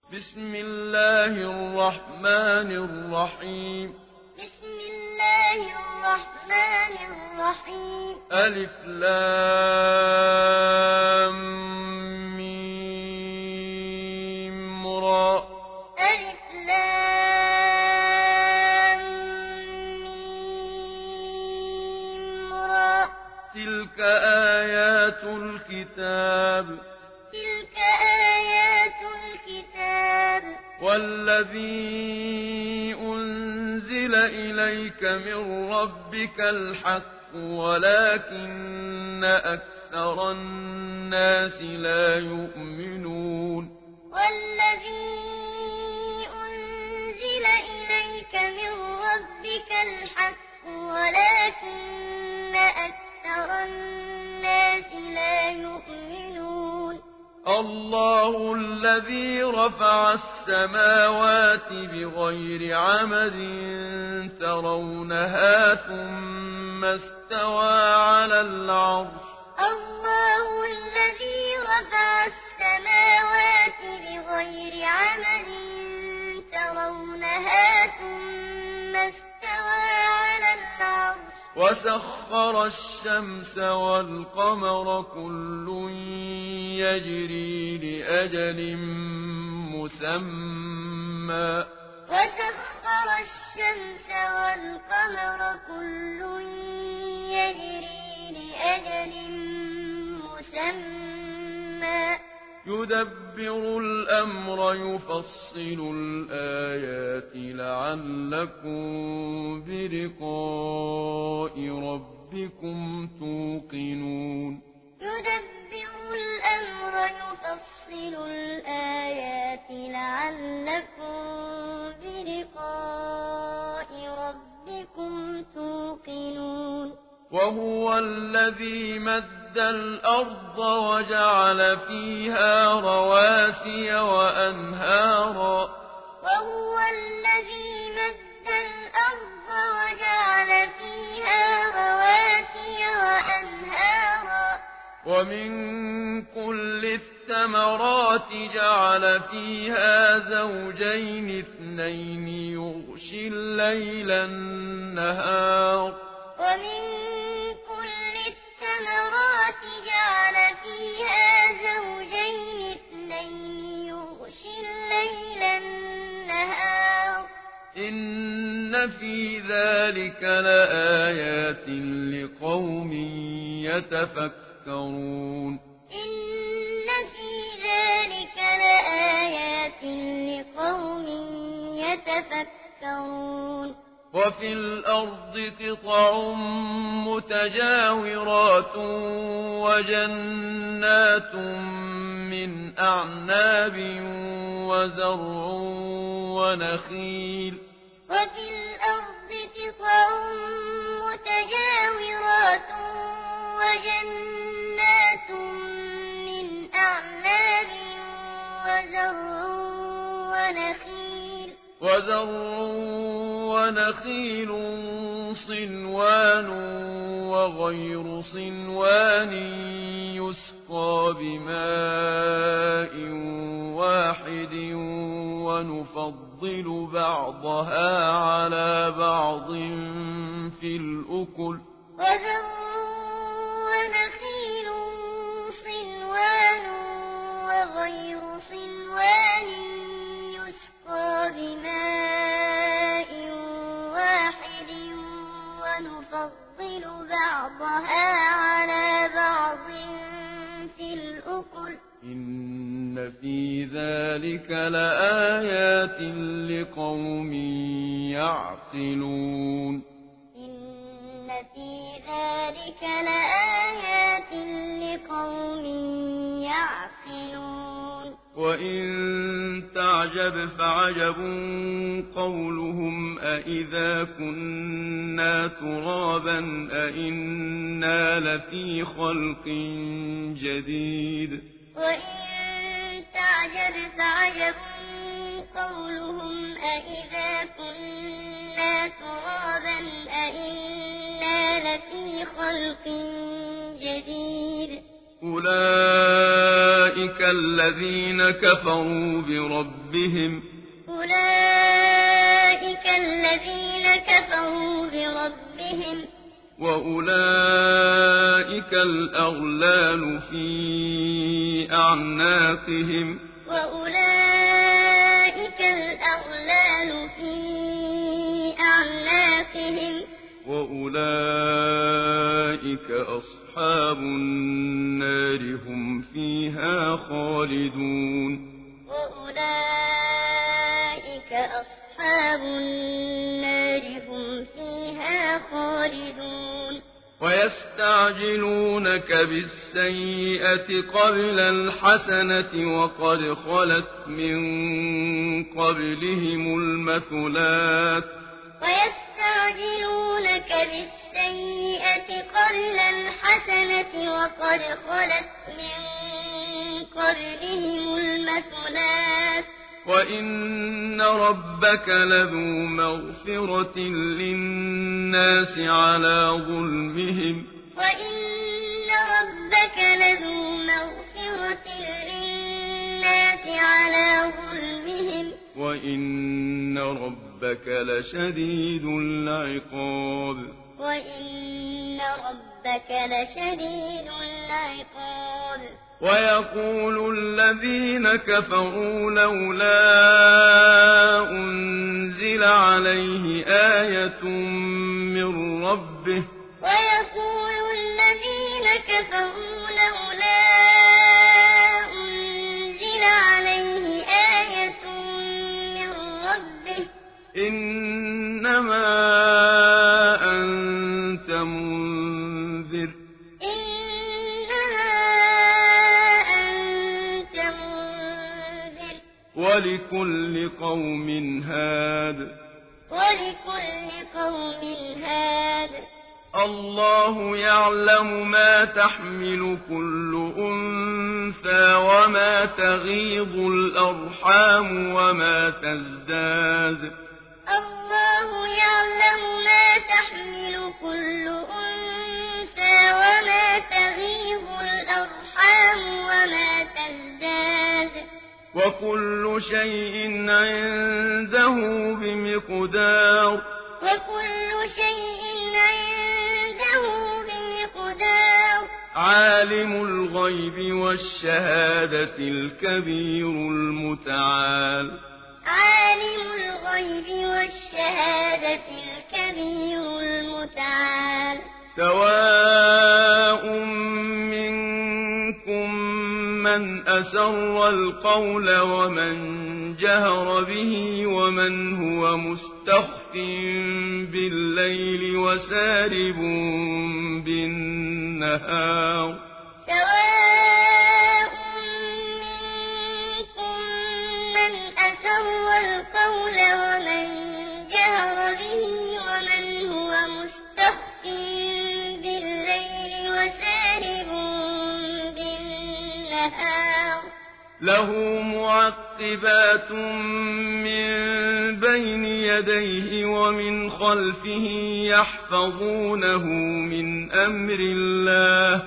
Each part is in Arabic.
بسم الله الرحمن الرحيم بسم الله الرحمن الرحيم ألف لام ميم را ألف لام ميم را تلك آيات الكتاب تلك آيات الكتاب والذي أنزل إليك من ربك الحق ولكن أكثر الناس لا يؤمنون والذي أنزل إليك من ربك الحق ولكن أكثر الناس لا يؤمنون الله الذي رفع السماوات بغير عمد ترونها ثم استوى على العرش الله الذي رفع السماوات بغير عمد ترونها ثم استوى على العرش وسخر الشمس والقمر كل يجري لأجل مسمى وسخر الشمس والقمر كل يجري لأجل مسمى يدبر الأمر يفصل الآيات لعلكم بلقاء ربكم توقنون يدبر الأمر يفصل الآيات لعلكم بلقاء ربكم توقنون وهو الذي مد الأرض وجعل فيها رواسي وأنهارا وهو الذي مد الأرض وجعل فيها رواسي وأنهارا ومن كل الثمرات جعل فيها زوجين اثنين يغشي الليل النهار ومن كل الثمرات جعل فيها زوجين اثنين يغشي الليل النهار إن في ذلك لآيات لقوم يتفكرون إن في ذلك لآيات لقوم يتفكرون وفي الأرض قطع متجاورات وجنات من أعناب وزرع ونخيل وفي الأرض قطع متجاورات وجنات من أعناب ونخيل صنوان وغير صنوان يسقى بماء واحد ونفضل بعضها على بعض في الأكل ونخيل صنوان وغير صنوان يسقى بماء واحد ونفضل بعضها على بعض في الأكل إن في ذلك لآيات لقوم يعقلون إن في ذلك لآيات لقوم يعقلون وإن تعجب فعجب قولهم أإذا كنا ترابا أإنا لفي خلق جديد وإن تعجب فعجب قولهم أإذا كنا ترابا أإنا لفي خلق جديد أولئك الذين كفروا بربهم وأولئك الأغلال في أعناقهم وأولئك أصحاب النار هم فيها خالدون ويستعجلونك بالسيئة قبل الحسنة وقد خلت من قبلهم المثلات وإن ربك لذو مغفرة للناس على ظلمهم وإن ربك لشديد العقاب ويقول الذين كفروا لولا أنزل عليه آية من ربه إنما أنت منذر ولكل قوم هاد الله يعلم ما تحمل كل أنثى وما تغيض الأرحام وما تزداد وكل شيء عنده بمقدار عالم الغيب والشهادة الكبير المتعال سواء منكم من أسر القول ومن جهر به ومن هو مستخف بالليل وسارب بالنهار له معقبات من بين يديه ومن خلفه يحفظونه من أمر الله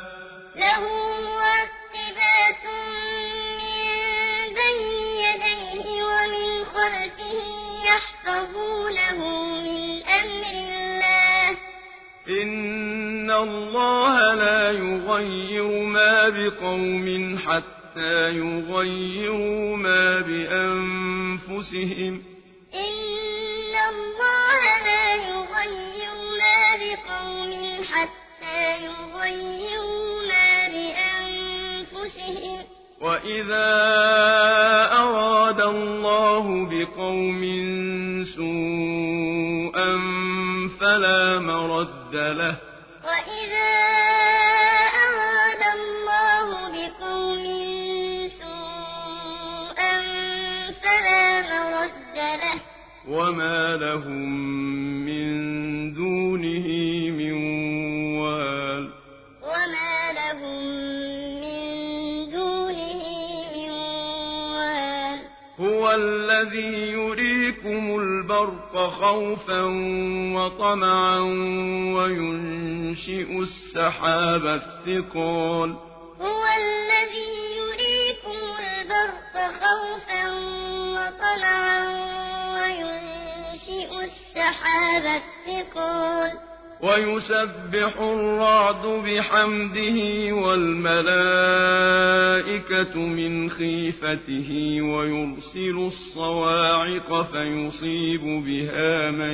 إن الله لا يغير ما بقوم حتى يغيروا ما بأنفسهم وإذا أراد الله بقوم سوءا فلا مرد له وما لهم من دونه من وال هو الذي يريكم البرق خوفا وطمعا وينشئ السحاب الثقال هو الذي يريكم وطمعا وينشئ السحاب الثقال ويسبح الرعد بحمده والملائكة من خيفته ويرسل الصواعق فيصيب بها من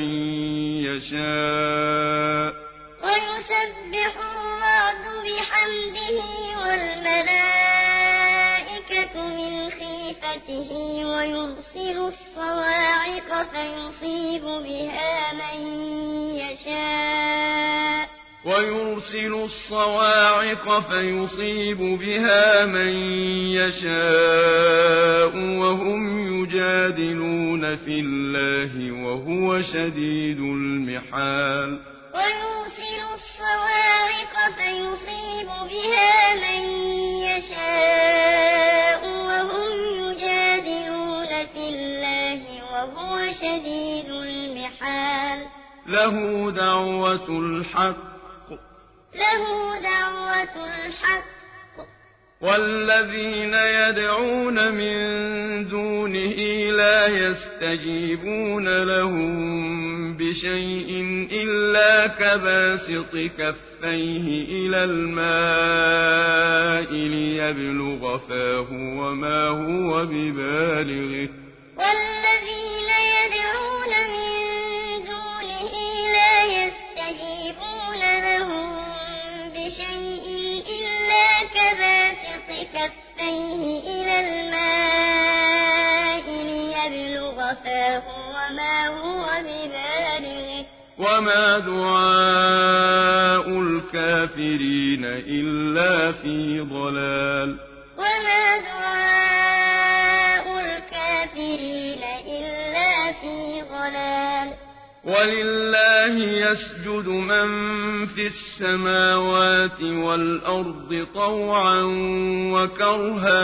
يشاء ويسبح الرعد بحمده والملائكة من خيفته ويرسل الصواعق فيصيب بها من يشاء ويرسل الصواعق فيصيب بها من يشاء وهم يجادلون في الله وهو شديد المحال ويرسل الصواعق فيصيب بها من يشاء وهم يجادلون في الله وهو شديد المحال له دعوة الحق والذين يدعون من دونه لا يستجيبون لهم بشيء إلا كباسط كفيه إلى الماء ليبلغ فاه وما هو ببالغه والذين يدعون من دونه لا يستجيبون لهم بشيء إلا كباسط كفيه إلى الماء ليبلغ فاه وما هو ببالغه وما دعاء الكافرين إلا في ضلال وما دعاء الكافرين إلا في ضلال ولله يسجد من في السماوات والأرض طوعا وكرها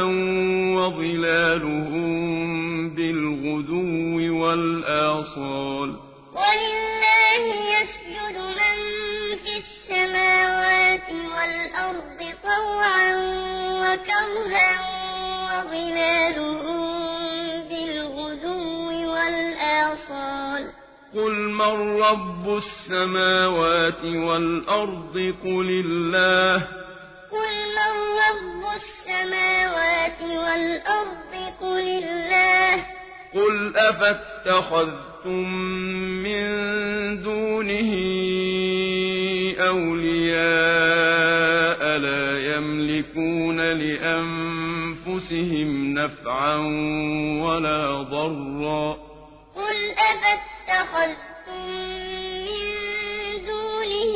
وظلالهم بالغدو والآصال ولله يسجد من في السماوات والأرض طوعا وكرها وظلالهم بالغدو والآصال قل من رب السماوات والأرض قل الله قل أفاتخذتم من دونه أولياء لا يملكون لأنفسهم نفعا ولا ضرا قل أفاتخذتم من دونه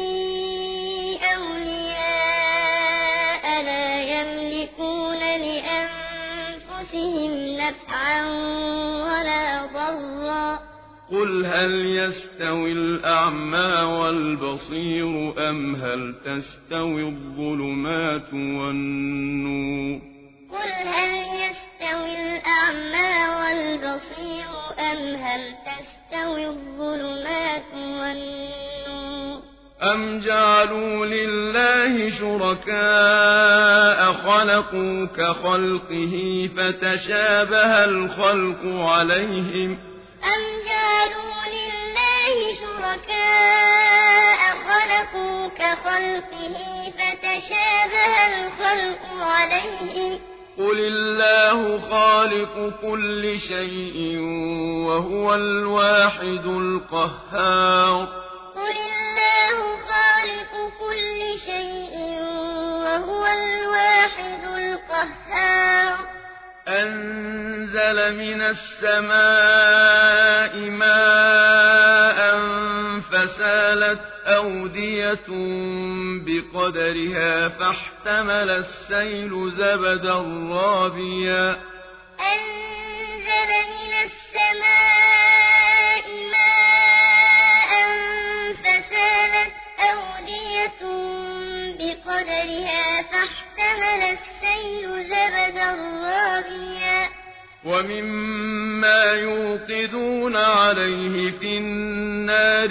أولياء لا يملكون لأنفسهم نفعا ولا ضرا قل هل يستوي الأعمى والبصير أم هل تستوي الظلمات والنور قل هل يستوي الأعمى والبصير أم هل تستوي الظلمات والنور أم جعلوا لله شركاء خلقوا كخلقه فتشابه الخلق عليهم أم جعلوا لله شركاء خلقوا كخلقه فتشابه الخلق عليهم قل الله خالق كل شيء وهو الواحد القهار قل الله خالق كل شيء وهو الواحد القهار أنزل من السماء ماء فسالت أودية بقدرها فاحتمل السيل زبدا رابيا أنزل من السماء ماء فسالت أودية بقدرها فاحتمل السيل زبدا رابيا ومما يوقدون عليه في النار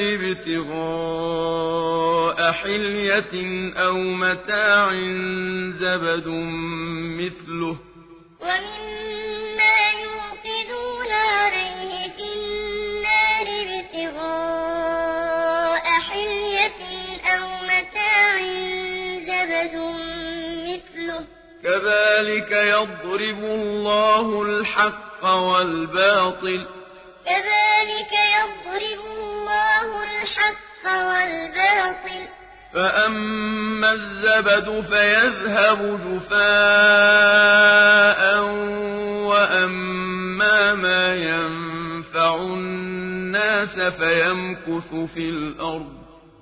ابتغاء حلية أو متاع زبد مثله ومما يوقدون كذلك يضرب الله الحق والباطل فأما الزبد فيذهب جفاء وأما ما ينفع الناس فيمكث في الأرض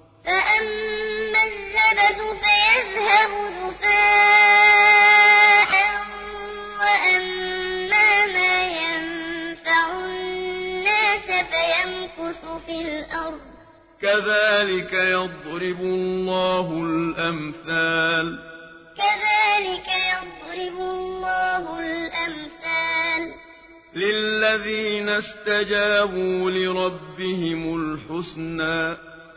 كذلك يضرب الله الأمثال للذين استجابوا لربهم الحسنى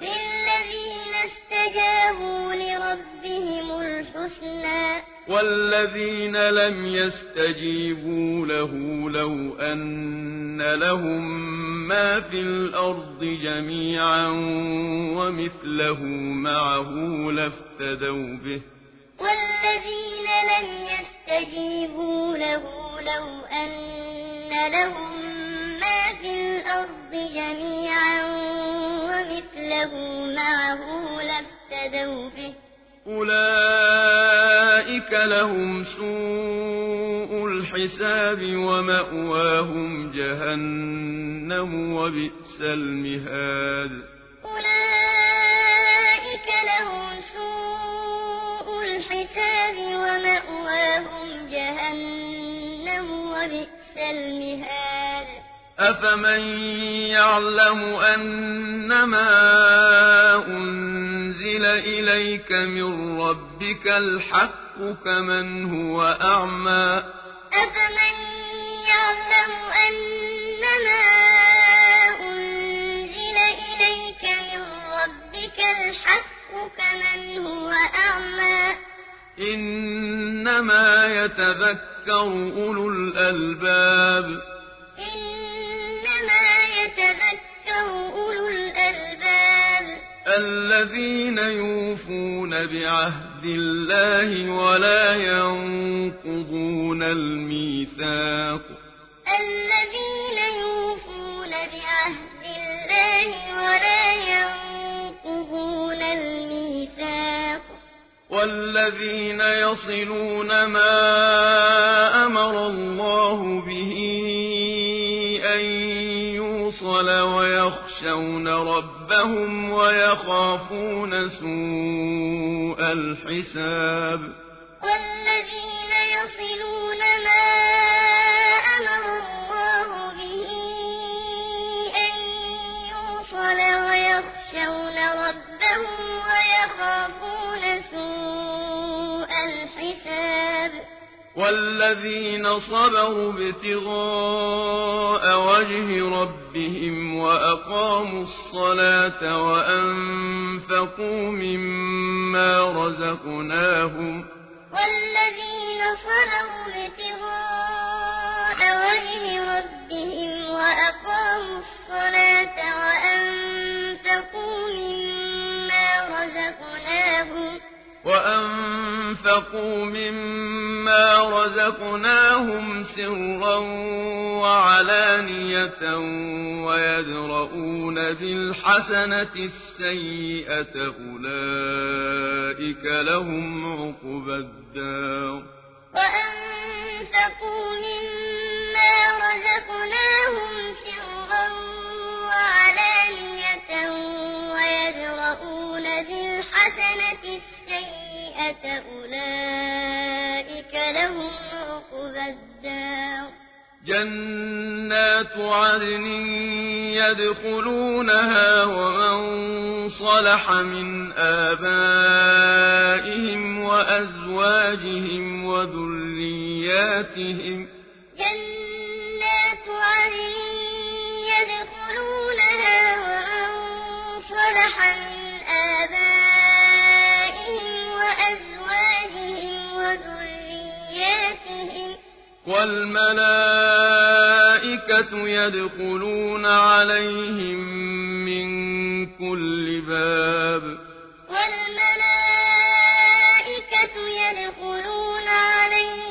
والذين لم يستجيبوا له لو أن لهم ما في الأرض جميعا ومثله معه لافتدوا به أولئك لهم سوء الحساب ومأواهم جهنم وبئس المهاد أفمن يعلم أنما أنزل إليك من ربك الحق كمن هو أعمى إنما يتذكر أولو الألباب الذين يوفون بعهد الله ولا ينقضون الميثاق والذين يصلون ما أمر الله به أن يوصل ويخشون ربهم ويخافون سوء الحساب والذين صبروا ابتغاء وجه ربهم وأقاموا الصلاة وأنفقوا مما رزقناهم سرا وعلانية ويدرؤون بالحسنة السيئة أولئك لهم عقبى الدار جنات عدن يدخلونها ومن صلح من آبائهم وأزواجهم وذرياتهم والملائكة يدخلون عليهم من كل باب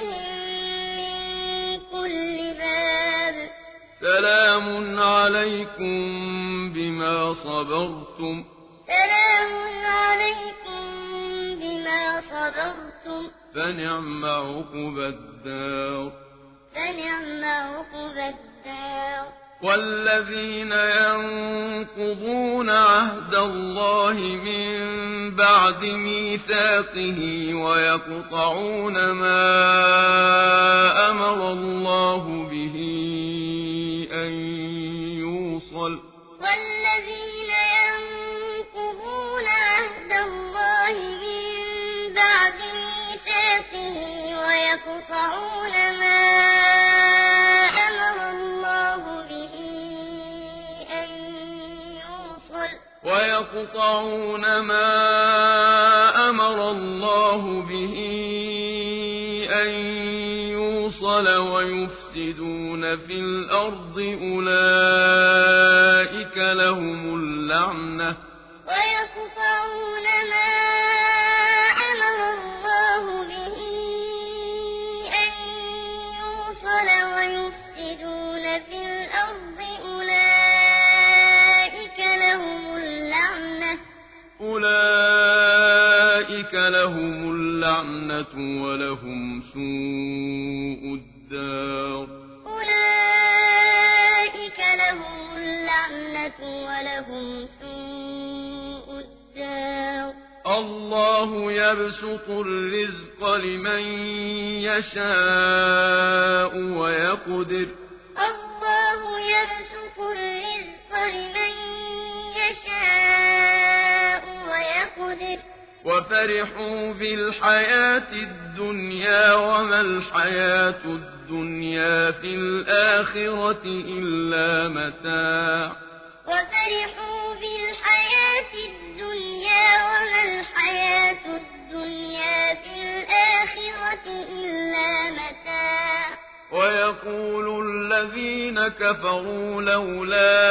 سلام عليكم بما صبرتم سلام عليكم بما صبرتم فنعم عقبى الدار فنعم عقبى الدار. والذين ينقضون عهد الله من بعد ميثاقه ويقطعون ما أمر الله به أن يوصل والذين ينقضون عهد الله من بعد ميثاقه ويقطعون ما أمر الله به أن يوصل ويقطعون ما أمر الله به أن يوصل ويفسدون في الأرض أولئك لهم اللعنة ويقطعون ما أمر الله به أن يوصل ويفسدون في الأرض أولئك لهم اللعنة ولهم سوء الدار أولئك لهم اللعنة ولهم سوء الدار. الله يبسط الرزق لمن يشاء ويقدر الله يبسط الرزق لمن يشاء ويقدر وفرحوا بالحياة الدنيا وما الحياة الدنيا في الآخرة إلا متاع وفرحوا بالحياة الدنيا وما الحياة الدنيا في الآخرة إلا متاع. ويقول الذين كفروا لولا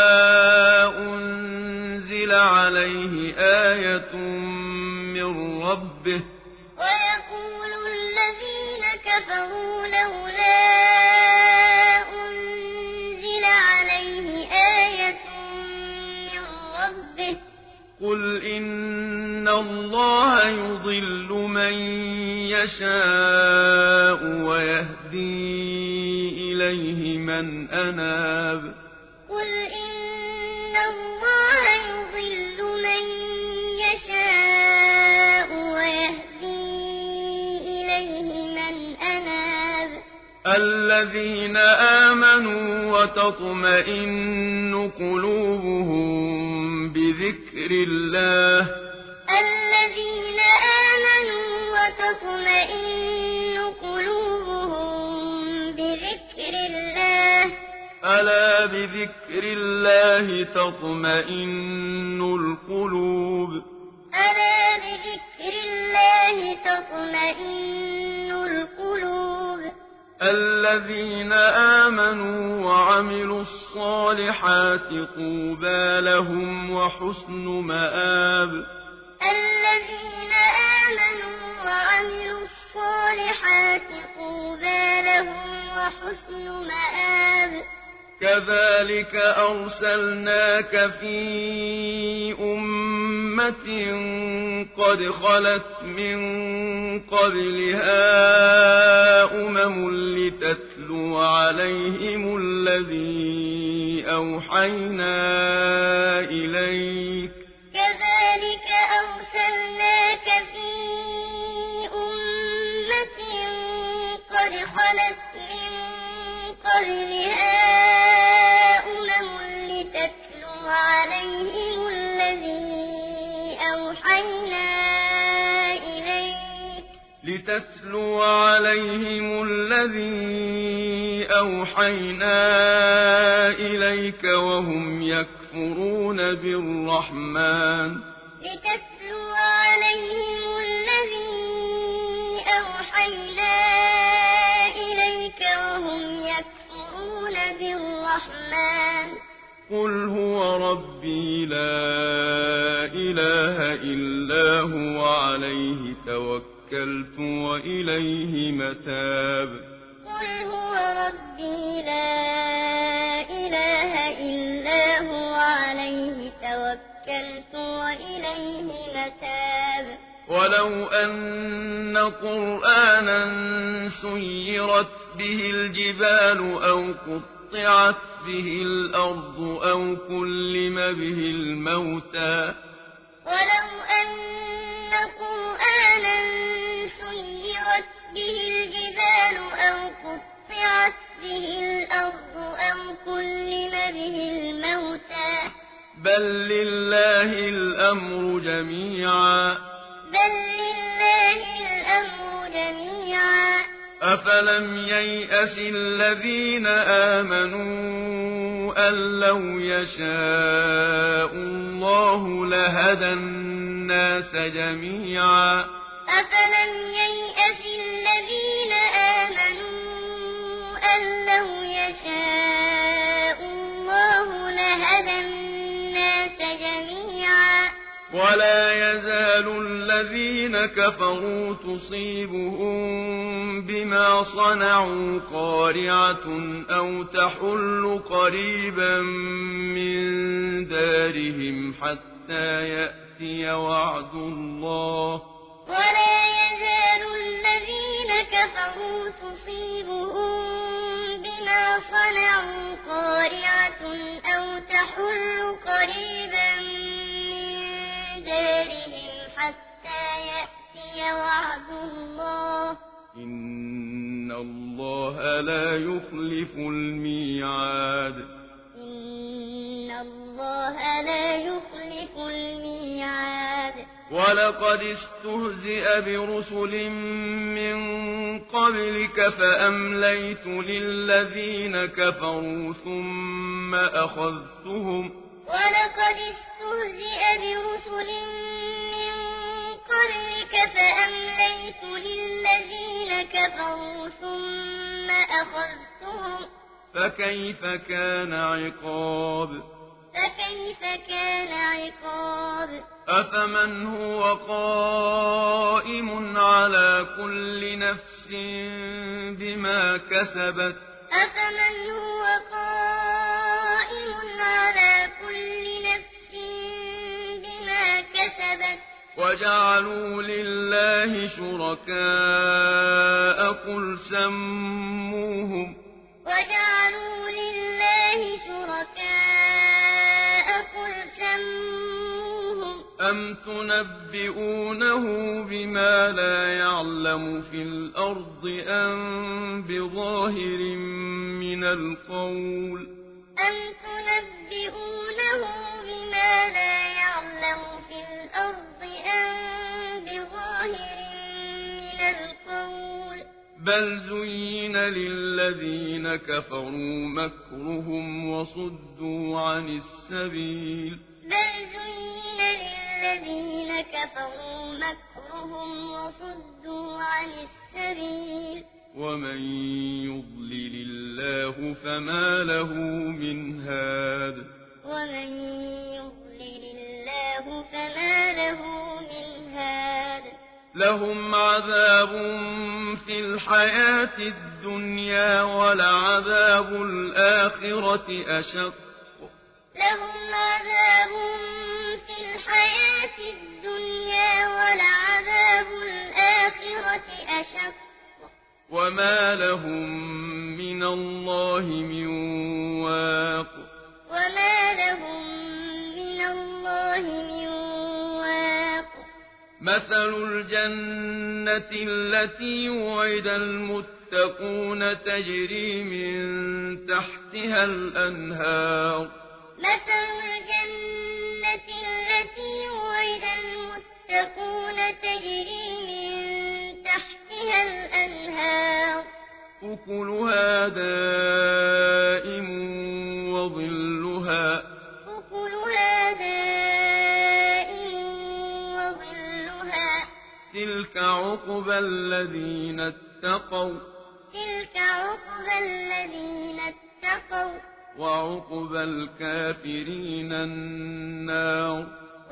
أنزل عليه آية من ربه ويقول الذين كفروا لولا أنزل عليه آية من ربه قل إن الله يضل من يشاء ويهدي إليه من أناب قل إن الله يضل من يشاء ويهدي إليه من أناب. الذين آمنوا وتطمئن قلوبهم بذكر الله الذين آمنوا وتطمئن قلوبهم بذكر الله. ألا بذكر الله تطمئن القلوب ألا بذكر الله تطمئن القلوب. الذين آمنوا وعملوا الصالحات طوبى لهم وحسن مآب الذين آمنوا وعملوا الصالحات طوبى لهم وحسن مآب. كذلك أرسلناك في أمة قد خلت من قبلها لتتلو عليهم الذي أوحينا إليك كذلك أرسلناك في أمة قد خلت من قبلها لتتلو عليهم الذي أوحينا إليك وهم يكفرون بالرحمن لتتلو عليهم الذي أوحينا إليك وهم يكفرون بالرحمن قل هو ربي لا إله إلا هو عليه توكلت وإليه متاب قل هو ربي لا توكلت وإليه متاب ولو أن قرآنا سيرت به الجبال أو قطعت به الأرض أو كلم به الموتى ولو أن قرآنا سيرت به الجبال أو قطعت به الأرض أو كلم به الموتى بل لله الأمر جميعا أفلم ييأس الذين آمنوا أن لو يشاء الله لهدى الناس جميعا أفلم ييأس الذين آمنوا أن لو يشاء الله لهدى الناس جميعا ولا يزال الذين كفروا تصيبهم بما صنعوا قارعة أو تحل قريبا من دارهم حتى يأتي وعد الله ولا يزال الذين كفروا تصيبهم بما صنعوا قارعة أو تحل قريبا من دارهم حتى يأتي وعد الله إن الله لا يخلف الميعاد إن الله لا يخلف الميعاد ولقد استهزئ برسل من قبلك فأمليت للذين كفروا ثم أخذتهم ولقد استهزئ برسل من قبلك فأمليت للذين كفروا ثم أخذتهم فكيف كان عقاب أفمن هو قائم على كل نفس بما كسبت وجعلوا لله شركاء قل سموهم أم تنبئونه بما لا يعلم في الأرض أم بظاهر من القول بل زين للذين كفروا مكرهم وصدوا عن السبيل ومن يضلل الله فما له من هاد لهم عذاب في الحياة الدنيا ولعذاب الآخرة أشق وما لهم من الله من واق مثل الجنة التي وعد المتقون تجري من تحتها الأنهار أكلها دائم وظلها تلك عقبى الذين اتقوا وعقبى الكافرين النار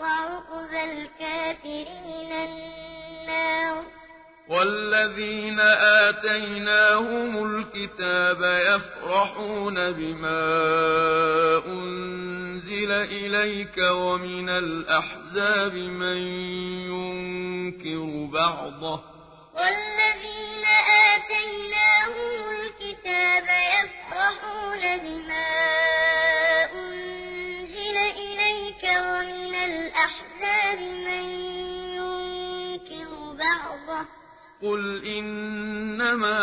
والذين آتيناهم الكتاب يفرحون بما أنزل أنزل إليك ومن الأحزاب من ينكر بعضه والذين آتيناهم الكتاب يفرحون بما أنزل إليك ومن الأحزاب من ينكر بعضه قل إنما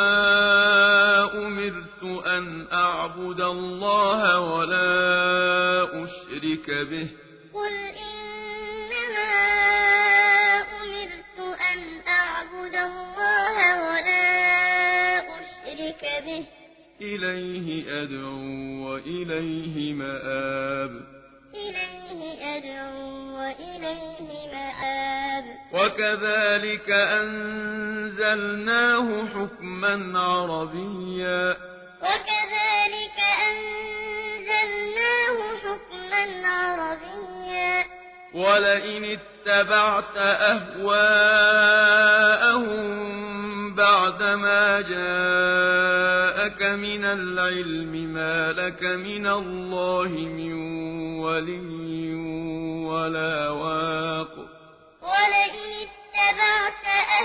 أمرت أن أعبد الله ولا أشرك به قل إنما أمرت أن أعبد الله ولا أشرك به إليه أدعو وإليه مآب إليه أدعو وإليه مآب وكذلك أنزلناه حكما عربيا وكذلك أنزلناه حكما عربيا ولئن اتبعت أهواءهم بعدما جاءك من العلم ما لك من الله من ولي ولا واق ولئن اتبعت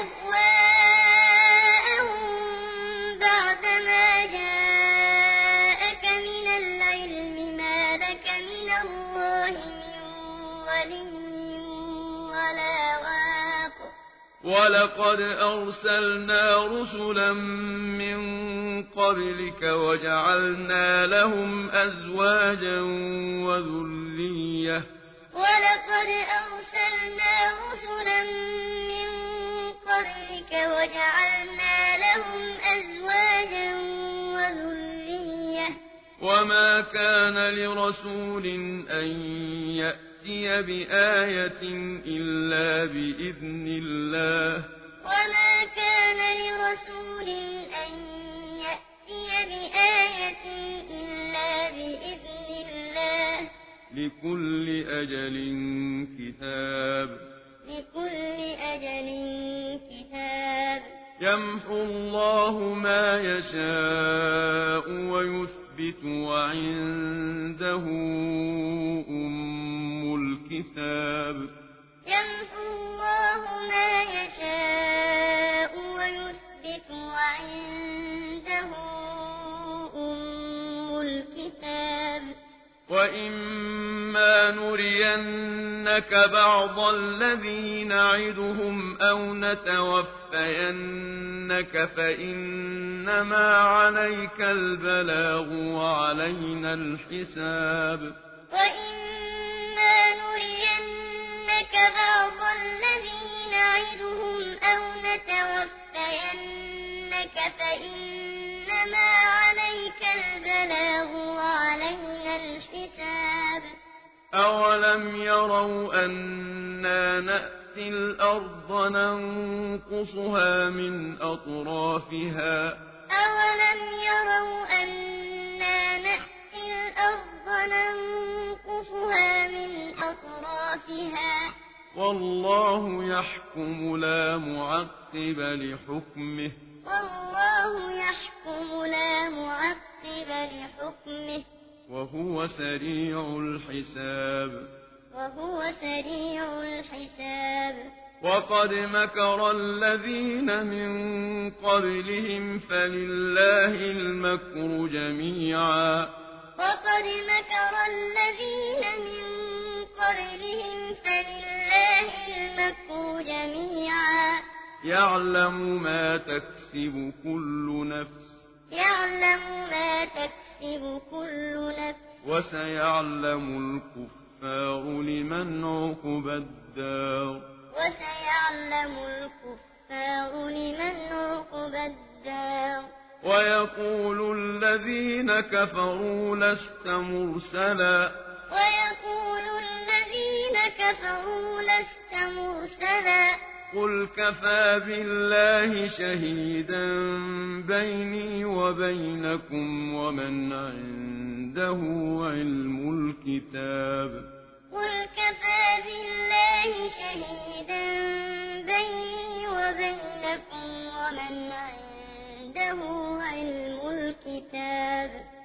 أهواءهم بعدما جاءك من العلم ما لك من الله من ولي ولا واق ولقد أرسلنا رسلا من قبلك وجعلنا لهم أزواجا وذرية ولقد أرسلنا رسلا من قبلك وجعلنا لهم أزواجا وذرية وما كان لرسول أن يأتي بآية إلا بإذن الله وما كان لرسول أن يأتي بآية إلا بإذن الله لكل أجل كتاب لكل أجل كتاب يمحو الله ما يشاء ويثبت وعنده أم الكتاب يمحو الله ما يشاء ويثبت وعنده أم الكتاب وإما نرينك بعض الذي نعدهم أو نتوفينك فإنما عليك البلاغ وعلينا الحساب وإما نرينك بعض الذي نعدهم أو نتوفينك فإنما عليك البلاغ وعلينا الحساب أولم يروا أنا نأتي الأرض ننقصها من أطرافها أولم يروا أنا نأتي الأرض ننقصها من أطرافها والله يحكم لا معقب لحكمه والله يحكم لا معقب لحكمه وهو سريع الحساب وهو سريع الحساب وقد مكر الذين من قبلهم فلله المكر جميعا وقد مكر الذين من قبلهم فلله المكر جميعا يعلم ما تكسب كل نفس يعلم ما تكسب كل نفس وسيعلم الكفار لمن عقبى الدار وسيعلم الكفار لمن عقبى الدار ويقول الذين كفروا لست مرسلا ويقول الذين كفروا لست مرسلا قل كفى بالله شهيدا بيني وبينكم ومن عنده علم الكتاب قل كفى بالله شهيدا بيني وبينكم ومن عنده علم الكتاب